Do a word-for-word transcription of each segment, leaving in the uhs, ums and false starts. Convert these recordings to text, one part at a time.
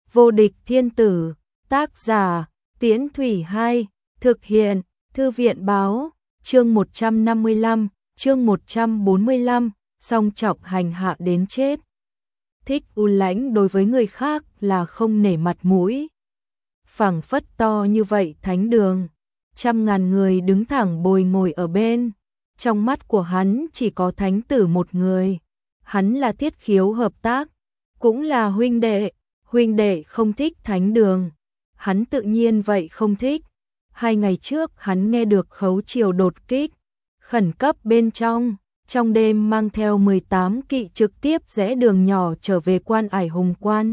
Vô địch thiên tử, tác giả, Tiễn Thủy hai, thực hiện, Thư viện báo, chương một trăm năm mươi lăm, chương một trăm bốn mươi lăm, song trọng hành hạ đến chết. Thích U Lãnh đối với người khác là không nể mặt mũi. Phảng phất to như vậy thánh đường, trăm ngàn người đứng thẳng bồi ngồi ở bên. Trong mắt của hắn chỉ có thánh tử một người. Hắn là Thiết Khiếu hợp tác, cũng là huynh đệ. Huynh đệ không thích thánh đường, hắn tự nhiên vậy không thích. Hai ngày trước hắn nghe được Khấu Triều đột kích, khẩn cấp bên trong, trong đêm mang theo mười tám kỵ trực tiếp rẽ đường nhỏ trở về Quan Ải Hùng Quan.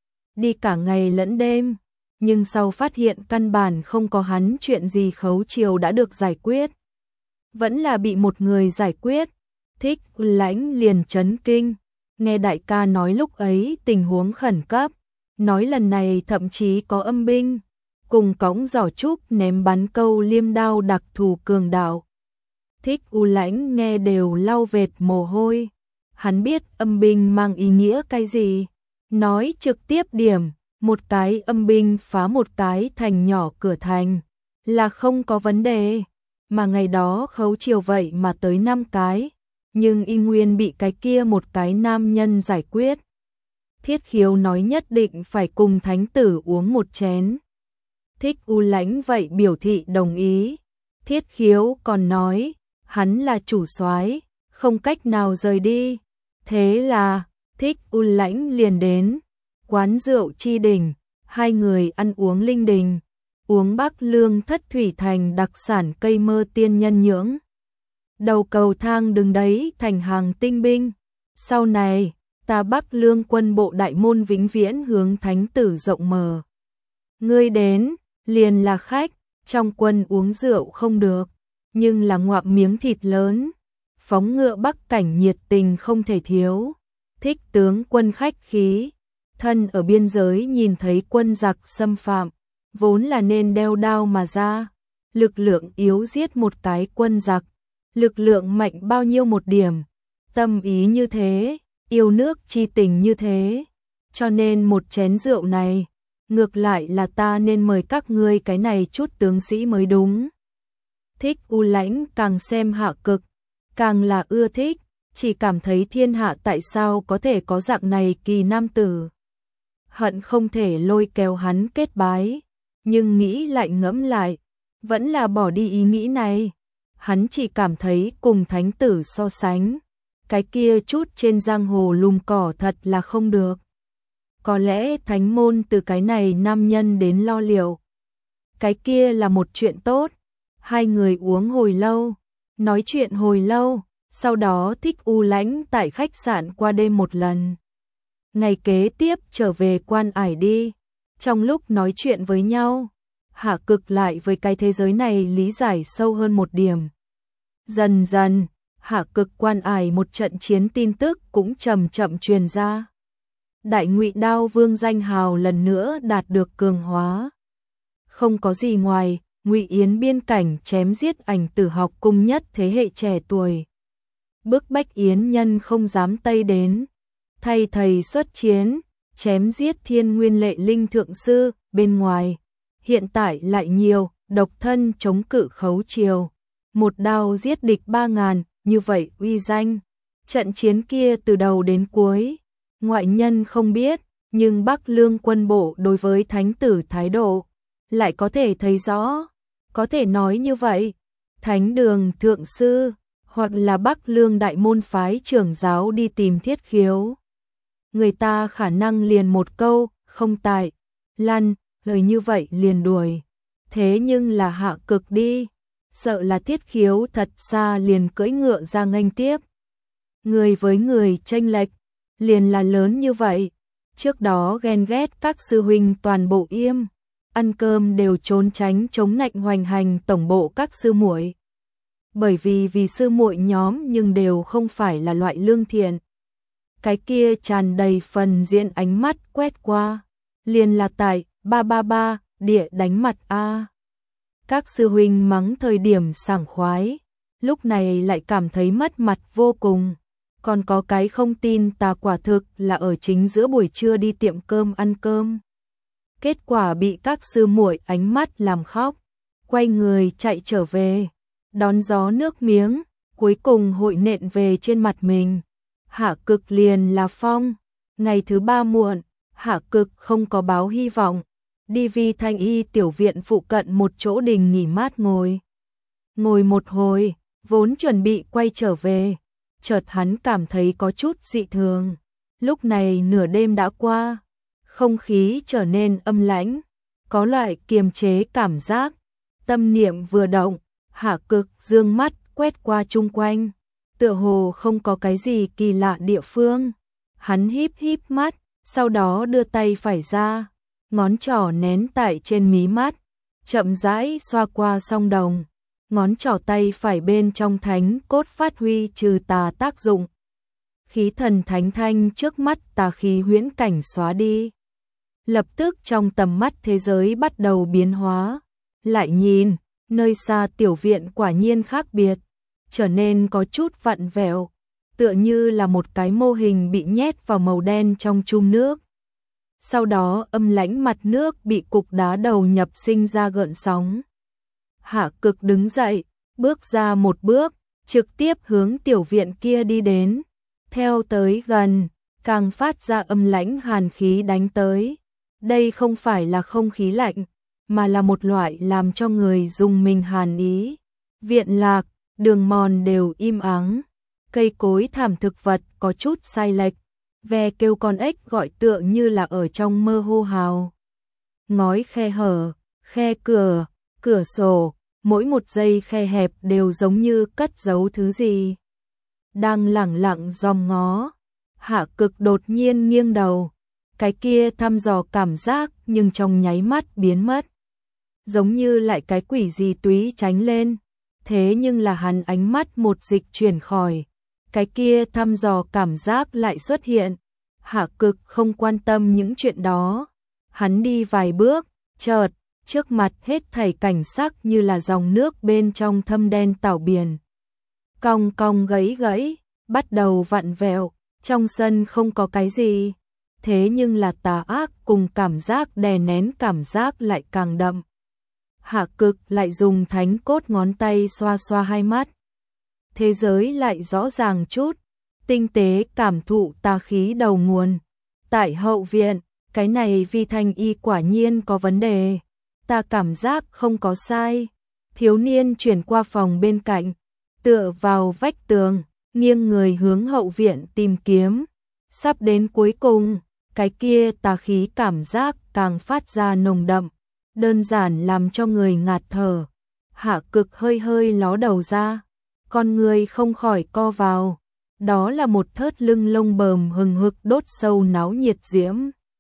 Đi cả ngày lẫn đêm, nhưng sau phát hiện căn bản không có hắn chuyện gì Khấu Triều đã được giải quyết. Vẫn là bị một người giải quyết. Thích U Lãnh liền chấn kinh, nghe đại ca nói lúc ấy tình huống khẩn cấp, nói lần này thậm chí có âm binh, cùng cõng giỏ trúc ném bắn câu liêm đao đặc thù cường đạo. Thích U Lãnh nghe đều lau vệt mồ hôi, hắn biết âm binh mang ý nghĩa cái gì, nói trực tiếp điểm, một cái âm binh phá một cái thành nhỏ cửa thành, là không có vấn đề, mà ngày đó Khấu Triều vậy mà tới năm cái, nhưng y nguyên bị cái kia một cái nam nhân giải quyết. Thiết Khiếu nói nhất định phải cùng thánh tử uống một chén. Thích U Lãnh vậy biểu thị đồng ý. Thiết Khiếu còn nói, hắn là chủ soái, không cách nào rời đi. Thế là, Thích U Lãnh liền đến quán rượu Chi Đình, hai người ăn uống linh đình, uống Bắc Lương Thất Thủy Thành đặc sản cây mơ tiên nhân nhưỡng. Đầu cầu thang đứng đấy thành hàng tinh binh. Sau này, ta Bắc Lương quân bộ đại môn vĩnh viễn hướng thánh tử rộng mở. Ngươi đến, liền là khách, trong quân uống rượu không được, nhưng là ngoạm miếng thịt lớn. Phóng ngựa Bắc cảnh nhiệt tình không thể thiếu. Thích tướng quân khách khí, thân ở biên giới nhìn thấy quân giặc xâm phạm, vốn là nên đeo đao mà ra. Lực lượng yếu giết một cái quân giặc, lực lượng mạnh bao nhiêu một điểm, tâm ý như thế, yêu nước chi tình như thế. Cho nên một chén rượu này, ngược lại là ta nên mời các ngươi cái này chút tướng sĩ mới đúng. Thích U Lãnh càng xem Hạ Cực, càng là ưa thích, chỉ cảm thấy thiên hạ tại sao có thể có dạng này kỳ nam tử. Hận không thể lôi kéo hắn kết bái, nhưng nghĩ lại ngẫm lại, vẫn là bỏ đi ý nghĩ này. Hắn chỉ cảm thấy cùng thánh tử so sánh, cái kia chút trên giang hồ lùm cỏ thật là không được. Có lẽ thánh môn từ cái này nam nhân đến lo liệu, cái kia là một chuyện tốt. Hai người uống hồi lâu, nói chuyện hồi lâu, sau đó Thích U Lãnh tại khách sạn qua đêm một lần. Ngày kế tiếp trở về Quan Ải đi. Trong lúc nói chuyện với nhau, Hạ Cực lại với cái thế giới này lý giải sâu hơn một điểm. Dần dần, Hạ Cực Quan Ải một trận chiến tin tức cũng chậm chậm truyền ra. Đại Ngụy Đao Vương danh hào lần nữa đạt được cường hóa. Không có gì ngoài, Ngụy Yến biên cảnh chém giết ảnh tử học cung nhất thế hệ trẻ tuổi. Bức bách Yến nhân không dám tây đến, thay thầy xuất chiến, chém giết Thiên Nguyên Lệ Linh thượng sư bên ngoài. Hiện tại lại nhiều, độc thân chống cự Khấu Triều, một đao giết địch ba ngàn, như vậy uy danh. Trận chiến kia từ đầu đến cuối, ngoại nhân không biết, nhưng Bắc Lương quân bộ đối với thánh tử thái độ, lại có thể thấy rõ. Có thể nói như vậy, thánh đường thượng sư, hoặc là Bắc Lương đại môn phái trưởng giáo đi tìm Thiết Khiếu. Người ta khả năng liền một câu, không tại, lăn, lời như vậy liền đuổi. Thế nhưng là Hạ Cực đi, sợ là Thiết Khiếu thật xa liền cưỡi ngựa ra nghênh tiếp. Người với người chênh lệch, liền là lớn như vậy. Trước đó ghen ghét các sư huynh toàn bộ im, ăn cơm đều trốn tránh chống nạnh hoành hành tổng bộ các sư muội. Bởi vì vì sư muội nhóm nhưng đều không phải là loại lương thiện. Cái kia tràn đầy phần diễn ánh mắt quét qua, liền là tại ba ba ba địa đánh mặt a. Các sư huynh mắng thời điểm sảng khoái, lúc này lại cảm thấy mất mặt vô cùng. Còn có cái không tin ta quả thực là ở chính giữa buổi trưa đi tiệm cơm ăn cơm. kết quả bị các sư muội ánh mắt làm khóc, quay người chạy trở về, đón gió nước miếng, cuối cùng hội nện về trên mặt mình. Hạ Cực liền là phong, ngày thứ ba muộn, Hạ Cực không có báo hy vọng, đi Vi Thanh Y tiểu viện phụ cận một chỗ đình nghỉ mát ngồi. Ngồi một hồi, vốn chuẩn bị quay trở về, chợt hắn cảm thấy có chút dị thường. Lúc này nửa đêm đã qua, không khí trở nên âm lãnh, có loại kiềm chế cảm giác. Tâm niệm vừa động, Hạ Cực dương mắt quét qua chung quanh, tựa hồ không có cái gì kỳ lạ địa phương. Hắn híp híp mắt, sau đó đưa tay phải ra, ngón trỏ nén tại trên mí mắt, chậm rãi xoa qua song đồng. Ngón trỏ tay phải bên trong thánh cốt phát huy trừ tà tác dụng. Khí thần thánh thanh trước mắt tà khí huyễn cảnh xóa đi. Lập tức trong tầm mắt thế giới bắt đầu biến hóa. Lại nhìn, nơi xa tiểu viện quả nhiên khác biệt, trở nên có chút vặn vẹo, tựa như là một cái mô hình bị nhét vào màu đen trong chum nước. Sau đó âm lãnh mặt nước bị cục đá đầu nhập sinh ra gợn sóng. Hạ Cực đứng dậy, bước ra một bước, trực tiếp hướng tiểu viện kia đi đến. Theo tới gần, càng phát ra âm lãnh hàn khí đánh tới. Đây không phải là không khí lạnh, mà là một loại làm cho người rùng mình hàn ý. Viện lạc, đường mòn đều im ắng, cây cối thảm thực vật có chút sai lệch, ve kêu con ếch gọi tựa như là ở trong mơ hô hào. Ngói khe hở, khe cửa, cửa sổ, mỗi một giây khe hẹp đều giống như cất giấu thứ gì. Đang lẳng lặng dòm ngó, Hạ Cực đột nhiên nghiêng đầu, cái kia thăm dò cảm giác nhưng trong nháy mắt biến mất. Giống như lại cái quỷ gì túy tránh lên, thế nhưng là hắn ánh mắt một dịch chuyển khỏi, cái kia thăm dò cảm giác lại xuất hiện. Hạ Cực không quan tâm những chuyện đó, hắn đi vài bước, chợt trước mặt hết thảy cảnh sắc như là dòng nước bên trong thâm đen tảo biển. Cong cong gãy gãy, bắt đầu vặn vẹo, trong sân không có cái gì, thế nhưng là tà ác cùng cảm giác đè nén cảm giác lại càng đậm. Hạ Cực lại dùng thánh cốt ngón tay xoa xoa hai mắt. Thế giới lại rõ ràng chút, tinh tế cảm thụ tà khí đầu nguồn. Tại hậu viện, cái này Vi Thanh Y quả nhiên có vấn đề. Ta cảm giác không có sai. Thiếu niên chuyển qua phòng bên cạnh, tựa vào vách tường, nghiêng người hướng hậu viện tìm kiếm. Sắp đến cuối cùng, cái kia tà khí cảm giác càng phát ra nồng đậm, đơn giản làm cho người ngạt thở. Hạ Cực hơi hơi ló đầu ra, con người không khỏi co vào. Đó là một thớt lưng lông bờm hừng hực đốt sâu náo nhiệt diễm.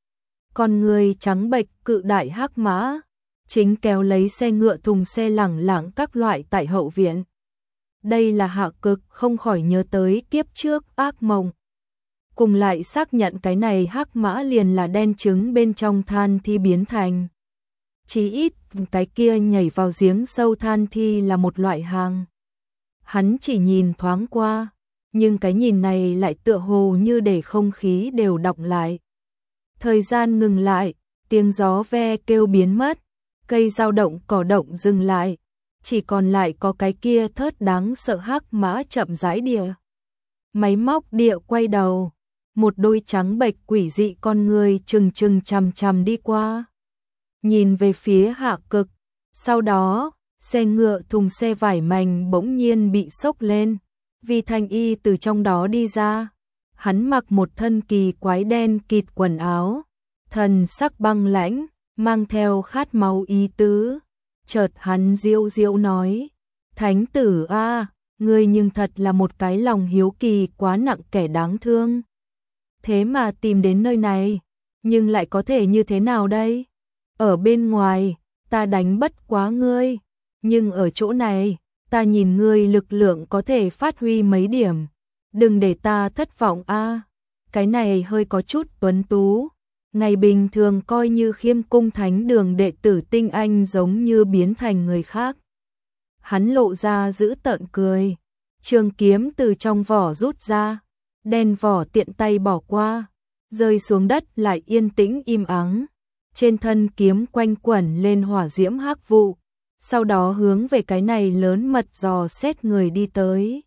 Con người trắng bệch cự đại hắc mã, chính kéo lấy xe ngựa thùng xe lẳng lặng các loại tại hậu viện. Đây là Hạ Cực không khỏi nhớ tới kiếp trước ác mộng. Cùng lại xác nhận cái này hắc mã liền là đen trứng bên trong than thi biến thành. Chỉ ít cái kia nhảy vào giếng sâu than thi là một loại hàng. Hắn chỉ nhìn thoáng qua, nhưng cái nhìn này lại tựa hồ như để không khí đều đọng lại. Thời gian ngừng lại, tiếng gió ve kêu biến mất, cây dao động cỏ động dừng lại, chỉ còn lại có cái kia thớt đáng sợ hắc mã chậm rãi địa. Máy móc địa quay đầu, một đôi trắng bệch quỷ dị con người chừng chừng chằm chằm đi qua. Nhìn về phía Hạ Cực, sau đó, xe ngựa thùng xe vải mảnh bỗng nhiên bị sốc lên, Vi Thanh Y từ trong đó đi ra. Hắn mặc một thân kỳ quái đen kịt quần áo, thần sắc băng lãnh, mang theo khát máu ý tứ. Chợt hắn diệu diệu nói, Thánh tử a, ngươi nhưng thật là một cái lòng hiếu kỳ quá nặng kẻ đáng thương. Thế mà tìm đến nơi này, nhưng lại có thể như thế nào đây? Ở bên ngoài, ta đánh bất quá ngươi, nhưng ở chỗ này, ta nhìn ngươi lực lượng có thể phát huy mấy điểm. Đừng để ta thất vọng a. Cái này hơi có chút tuấn tú. Ngày bình thường coi như khiêm cung thánh đường đệ tử tinh anh giống như biến thành người khác. Hắn lộ ra giữ tợn cười. Trường kiếm từ trong vỏ rút ra. Đen vỏ tiện tay bỏ qua. Rơi xuống đất lại yên tĩnh im ắng. trên thân kiếm quanh quẩn lên hỏa diễm hắc vụ, sau đó hướng về cái này lớn mật dò xét người đi tới.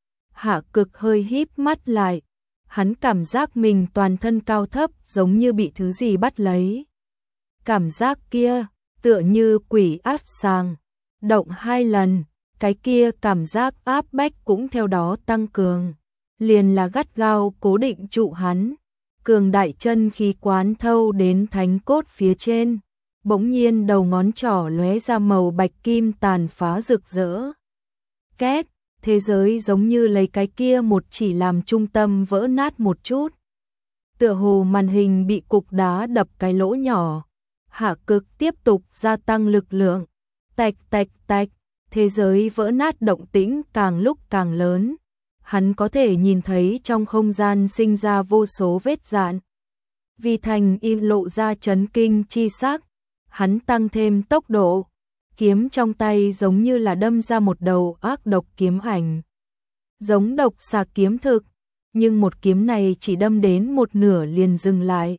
Hạ Cực hơi híp mắt lại, hắn cảm giác mình toàn thân cao thấp giống như bị thứ gì bắt lấy. Cảm giác kia, tựa như quỷ áp sàng, động hai lần, cái kia cảm giác áp bách cũng theo đó tăng cường, liền là gắt gao cố định trụ hắn. Cường đại chân khí quán thâu đến thánh cốt phía trên, bỗng nhiên đầu ngón trỏ lóe ra màu bạch kim tàn phá rực rỡ. Két, thế giới giống như lấy cái kia một chỉ làm trung tâm vỡ nát một chút. Tựa hồ màn hình bị cục đá đập cái lỗ nhỏ. Hạ Cực tiếp tục gia tăng lực lượng. Tạch tạch tạch, thế giới vỡ nát động tĩnh càng lúc càng lớn. Hắn có thể nhìn thấy trong không gian sinh ra vô số vết dạn. Vi Thành Y lộ ra chấn kinh chi sắc, hắn tăng thêm tốc độ, kiếm trong tay giống như là đâm ra một đầu ác độc kiếm ảnh. Giống độc xà kiếm thực, nhưng một kiếm này chỉ đâm đến một nửa liền dừng lại.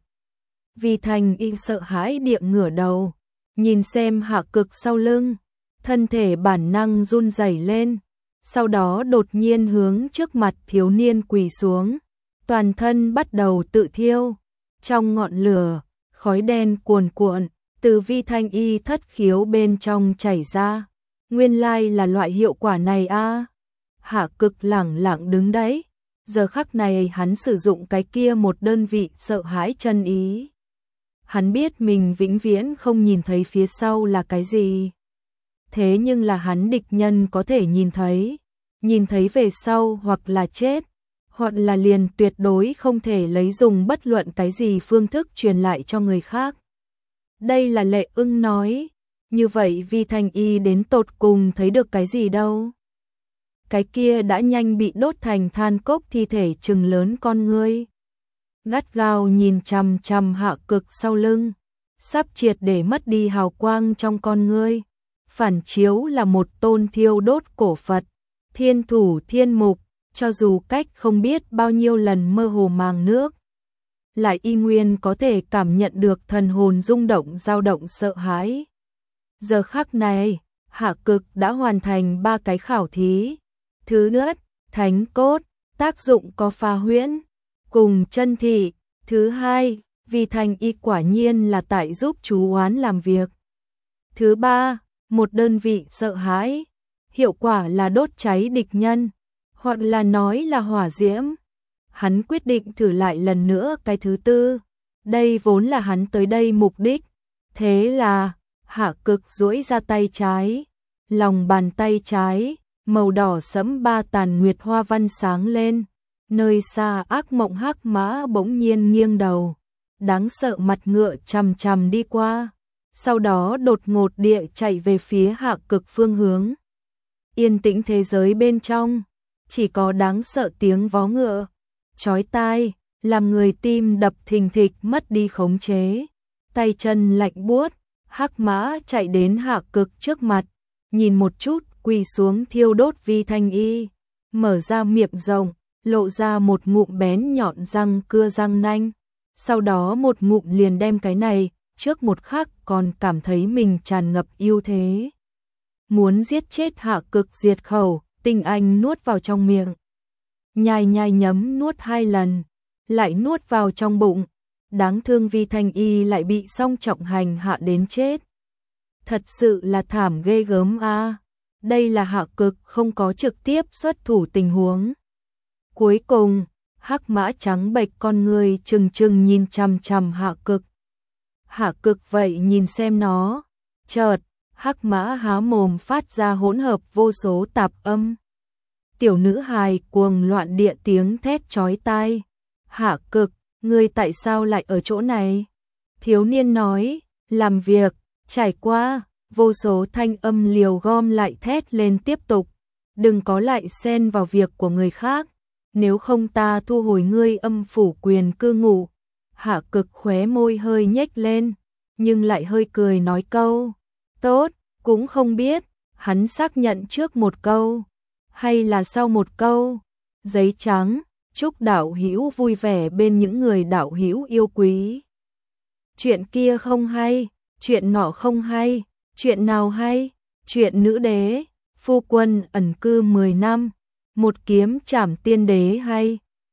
Vi Thành Y sợ hãi địa ngửa đầu, nhìn xem Hạ Cực sau lưng, thân thể bản năng run rẩy lên. Sau đó đột nhiên hướng trước mặt thiếu niên quỳ xuống, toàn thân bắt đầu tự thiêu. Trong ngọn lửa, khói đen cuồn cuộn, từ Vi Thanh Y thất khiếu bên trong chảy ra. Nguyên lai là loại hiệu quả này a. À. Hạ Cực lẳng lặng đứng đấy. Giờ khắc này hắn sử dụng cái kia một đơn vị sợ hãi chân ý. Hắn biết mình vĩnh viễn không nhìn thấy phía sau là cái gì. Thế nhưng là hắn địch nhân có thể nhìn thấy, nhìn thấy về sau hoặc là chết, hoặc là liền tuyệt đối không thể lấy dùng bất luận cái gì phương thức truyền lại cho người khác. Đây là Lệ Ưng nói, như vậy Vi Thanh Y đến tột cùng thấy được cái gì đâu. Cái kia đã nhanh bị đốt thành than cốc thi thể trừng lớn con ngươi. Gắt gao nhìn chằm chằm Hạ Cực sau lưng, sắp triệt để mất đi hào quang trong con ngươi. Phản chiếu là một tôn thiêu đốt cổ Phật, thiên thủ thiên mục, cho dù cách không biết bao nhiêu lần mơ hồ màng nước, lại y nguyên có thể cảm nhận được thần hồn rung động dao động sợ hãi. Giờ khắc này, Hạ Cực đã hoàn thành ba cái khảo thí. Thứ nhất, thánh cốt, tác dụng có pha huyễn, cùng chân thị. Thứ hai, Vi Thanh Y quả nhiên là tại giúp chú oán làm việc. Thứ ba, một đơn vị sợ hãi, hiệu quả là đốt cháy địch nhân, hoặc là nói là hỏa diễm. Hắn quyết định thử lại lần nữa cái thứ tư, đây vốn là hắn tới đây mục đích. Thế là, Hạ Cực duỗi ra tay trái, lòng bàn tay trái, màu đỏ sẫm ba tàn nguyệt hoa văn sáng lên, nơi xa ác mộng hắc mã bỗng nhiên nghiêng đầu, đáng sợ mặt ngựa chằm chằm đi qua. Sau đó đột ngột địa chạy về phía Hạ Cực phương hướng. Yên tĩnh thế giới bên trong, chỉ có đáng sợ tiếng vó ngựa, chói tai, làm người tim đập thình thịch mất đi khống chế. Tay chân lạnh buốt, hắc mã chạy đến Hạ Cực trước mặt, nhìn một chút quỳ xuống thiêu đốt Vi Thanh Y, mở ra miệng rộng, lộ ra một ngụm bén nhọn răng cưa răng nanh. Sau đó một ngụm liền đem cái này, trước một khắc còn cảm thấy mình tràn ngập ưu thế. Muốn giết chết Hạ Cực diệt khẩu, Tinh Anh nuốt vào trong miệng. Nhai nhai nhấm nuốt hai lần, lại nuốt vào trong bụng. Đáng thương Vi Thanh Y lại bị song trọng hành hạ đến chết. Thật sự là thảm ghê gớm a. À. Đây là Hạ Cực không có trực tiếp xuất thủ tình huống. Cuối cùng, hắc mã trắng bệch con người trừng trừng nhìn chằm chằm Hạ Cực. Hạ Cực vậy nhìn xem nó, chợt, hắc mã há mồm phát ra hỗn hợp vô số tạp âm. Tiểu nữ hài cuồng loạn địa tiếng thét chói tai. Hạ Cực, ngươi tại sao lại ở chỗ này? Thiếu niên nói, làm việc, trải qua, vô số thanh âm liều gom lại thét lên tiếp tục. Đừng có lại xen vào việc của người khác, nếu không ta thu hồi ngươi âm phủ quyền cư ngụ. Hạ Cực khóe môi hơi nhếch lên, nhưng lại hơi cười nói câu, tốt, cũng không biết, hắn xác nhận trước một câu, hay là sau một câu. Giấy trắng, chúc đạo hữu vui vẻ bên những người đạo hữu yêu quý. chuyện kia không hay, chuyện nọ không hay, chuyện nào hay, chuyện nữ đế, phu quân ẩn cư mười năm, một kiếm trảm tiên đế hay,